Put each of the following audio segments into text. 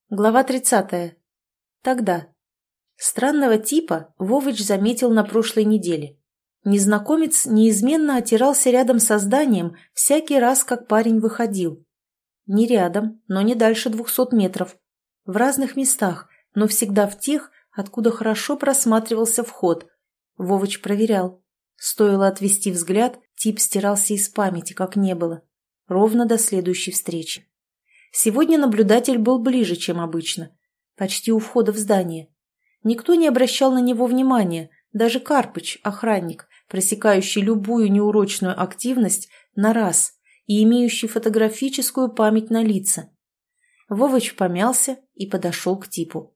Глава 30. Тогда. Странного типа Вовыч заметил на прошлой неделе. Незнакомец неизменно отирался рядом со зданием всякий раз, как парень выходил. Не рядом, но не дальше 200 метров. В разных местах, но всегда в тех, откуда хорошо просматривался вход. Вовыч проверял. Стоило отвести взгляд, тип стирался из памяти, как не было. Ровно до следующей встречи. Сегодня наблюдатель был ближе, чем обычно. Почти у входа в здание. Никто не обращал на него внимания, даже Карпыч, охранник, пресекающий любую неурочную активность на раз и имеющий фотографическую память на лица. Вовыч помялся и подошел к типу.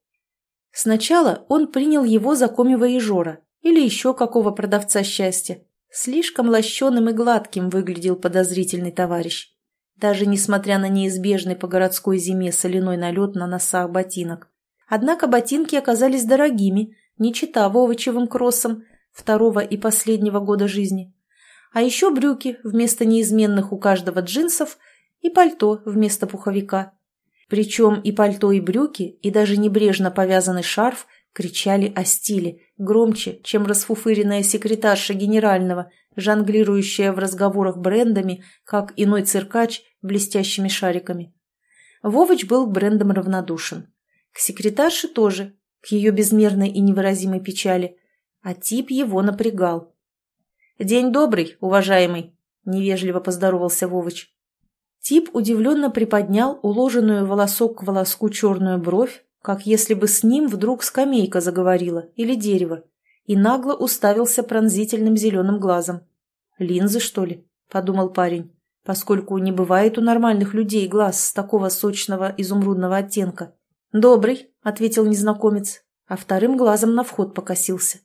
Сначала он принял его за коммивояжера или еще какого продавца счастья. Слишком лощеным и гладким выглядел подозрительный товарищ. Даже несмотря на неизбежный по городской зиме соляной налет на носах ботинок. Однако ботинки оказались дорогими, не чета Вовычевым кроссам второго и последнего года жизни. А еще брюки вместо неизменных у каждого джинсов и пальто вместо пуховика. Причем и пальто, и брюки, и даже небрежно повязанный шарф кричали о стиле, громче, чем расфуфыренная секретарша генерального, жонглирующая в разговорах брендами, как иной циркач блестящими шариками. Вовыч был к брендам равнодушен. К секретарше тоже, к ее безмерной и невыразимой печали. А тип его напрягал. «День добрый, уважаемый», — невежливо поздоровался Вовыч. Тип удивленно приподнял уложенную волосок к волоску черную бровь, как если бы с ним вдруг скамейка заговорила или дерево, и нагло уставился пронзительным зеленым глазом. «Линзы, что ли?» – подумал парень, поскольку не бывает у нормальных людей глаз с такого сочного изумрудного оттенка. «Добрый», – ответил незнакомец, а вторым глазом на вход покосился.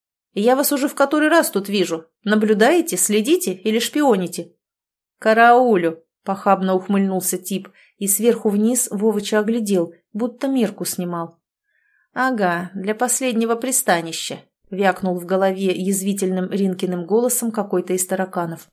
«Я вас уже в который раз тут вижу. Наблюдаете, следите или шпионите?» «Караулю», – похабно ухмыльнулся тип, и сверху вниз Вовыча оглядел, будто мерку снимал. «Ага, для последнего пристанища», — вякнул в голове язвительным Ринкиным голосом какой-то из тараканов.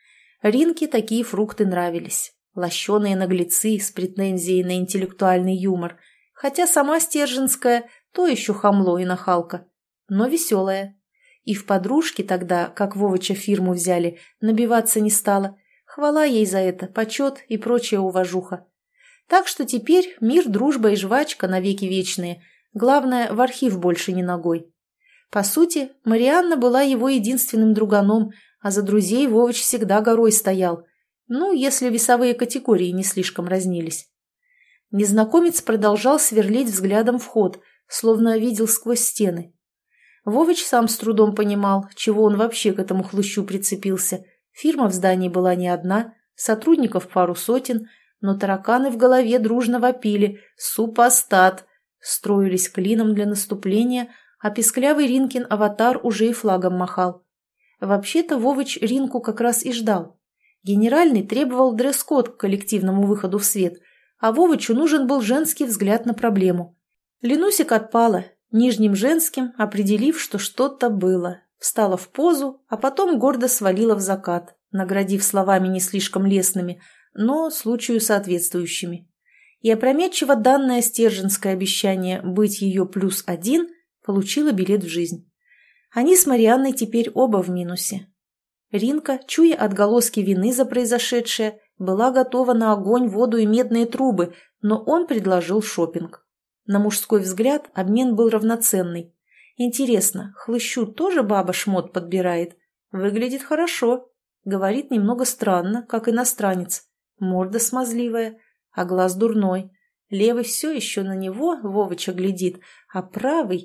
Ринке такие фрукты нравились. Лощеные наглецы с претензией на интеллектуальный юмор, хотя сама Стерженская то еще хамло и нахалка, но веселая. И в подружке тогда, как Вовыча фирму взяли, набиваться не стала. Хвала ей за это, почет и прочая уважуха. Так что теперь мир, дружба и жвачка навеки вечные. Главное, в архив больше не ногой. По сути, Марианна была его единственным друганом, а за друзей Вовыч всегда горой стоял. Ну, если весовые категории не слишком разнились. Незнакомец продолжал сверлить взглядом вход, словно видел сквозь стены. Вовыч сам с трудом понимал, чего он вообще к этому хлыщу прицепился. Фирма в здании была не одна, сотрудников пару сотен, но тараканы в голове дружно вопили «Супостат!», строились клином для наступления, а писклявый Ринкин аватар уже и флагом махал. Вообще-то Вовыч Ринку как раз и ждал. Генеральный требовал дресс-код к коллективному выходу в свет, а Вовычу нужен был женский взгляд на проблему. Ленусик отпала, нижним женским, определив, что что-то было. Встала в позу, а потом гордо свалила в закат, наградив словами не слишком лестными, но случаю соответствующими. И опрометчиво данное Стерженское обещание быть ее +1 получила билет в жизнь. Они с Марианной теперь оба в минусе. Ринка, чуя отголоски вины за произошедшее, была готова на огонь, воду и медные трубы, но он предложил шопинг. На мужской взгляд обмен был равноценный. Интересно, хлыщу тоже баба шмот подбирает? Выглядит хорошо. Говорит немного странно, как иностранец. Морда смазливая, а глаз дурной. Левый все еще на него, Вовыча, глядит, а правый...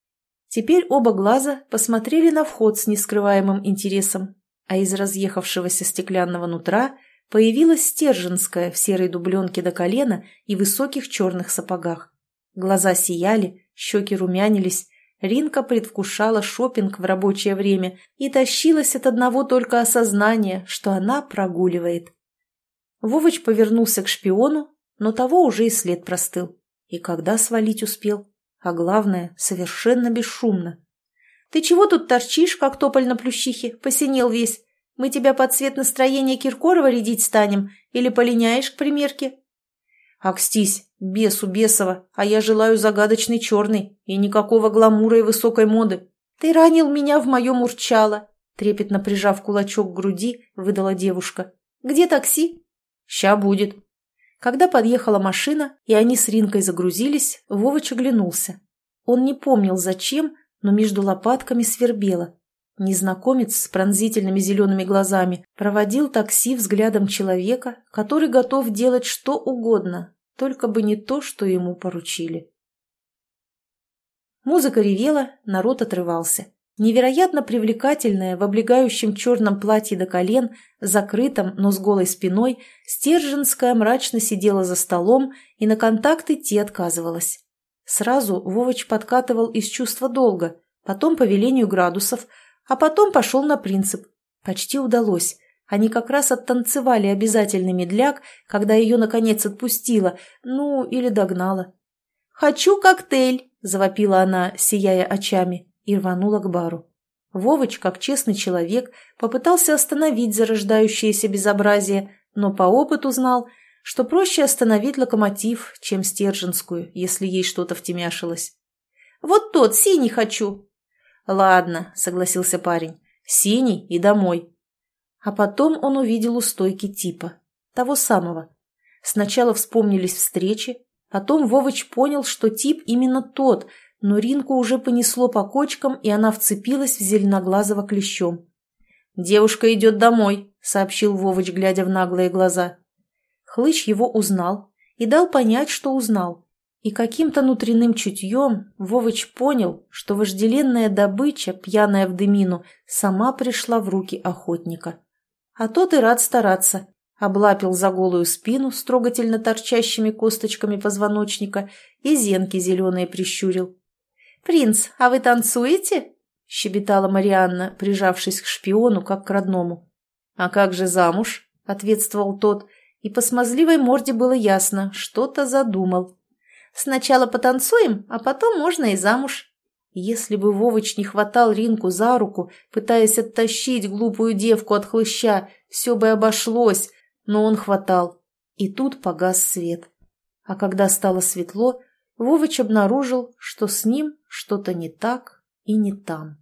Теперь оба глаза посмотрели на вход с нескрываемым интересом, а из разъехавшегося стеклянного нутра появилась Стерженская в серой дубленке до колена и высоких черных сапогах. Глаза сияли, щеки румянились. Ринка предвкушала шопинг в рабочее время и тащилась от одного только осознания, что она прогуливает. Вовыч повернулся к шпиону, но того уже и след простыл. И когда свалить успел? А главное, совершенно бесшумно. «Ты чего тут торчишь, как тополь на плющихе? Посинел весь. Мы тебя под цвет настроения Киркорова рядить станем или полиняешь к примерке?» Акстись, бесу бесова, а я желаю загадочный черный и никакого гламура и высокой моды. Ты ранил меня в мое мурчало, трепетно прижав кулачок к груди, выдала девушка. Где такси? Ща будет. Когда подъехала машина, и они с Ринкой загрузились, Вовыч оглянулся. Он не помнил зачем, но между лопатками свербело. Незнакомец с пронзительными зелеными глазами проводил такси взглядом человека, который готов делать что угодно, только бы не то, что ему поручили. Музыка ревела, народ отрывался. Невероятно привлекательная в облегающем черном платье до колен, закрытом, но с голой спиной, Стерженская мрачно сидела за столом и на контакт идти отказывалась. Сразу Вовыч подкатывал из чувства долга, потом по велению градусов, а потом пошел на принцип. Почти удалось. Они как раз оттанцевали обязательный медляк, когда ее, наконец, отпустила, или догнала. «Хочу коктейль!» – завопила она, сияя очами, и рванула к бару. Вовыч, как честный человек, попытался остановить зарождающееся безобразие, но по опыту знал, что проще остановить локомотив, чем Стерженскую, если ей что-то втемяшилось. «Вот тот, синий хочу!» «Ладно», — согласился парень, — «синий и домой». А потом он увидел у стойки типа, того самого. Сначала вспомнились встречи, потом Вовыч понял, что тип именно тот, но Ринку уже понесло по кочкам, и она вцепилась в зеленоглазого клещом. «Девушка идет домой», — сообщил Вовыч, глядя в наглые глаза. Хлыщ его узнал и дал понять, что узнал. И каким-то внутренним чутьем Вовыч понял, что вожделенная добыча, пьяная в дымину, сама пришла в руки охотника. А тот и рад стараться. Облапил за голую спину с трогательно торчащими косточками позвоночника и зенки зеленые прищурил. «Принц, а вы танцуете?» – щебетала Марианна, прижавшись к шпиону, как к родному. «А как же замуж?» – ответствовал тот, и по смазливой морде было ясно, что-то задумал. «Сначала потанцуем, а потом можно и замуж». Если бы Вовыч не хватал Ринку за руку, пытаясь оттащить глупую девку от хлыща, все бы обошлось, но он хватал. И тут погас свет. А когда стало светло, Вовыч обнаружил, что с ним что-то не так и не там.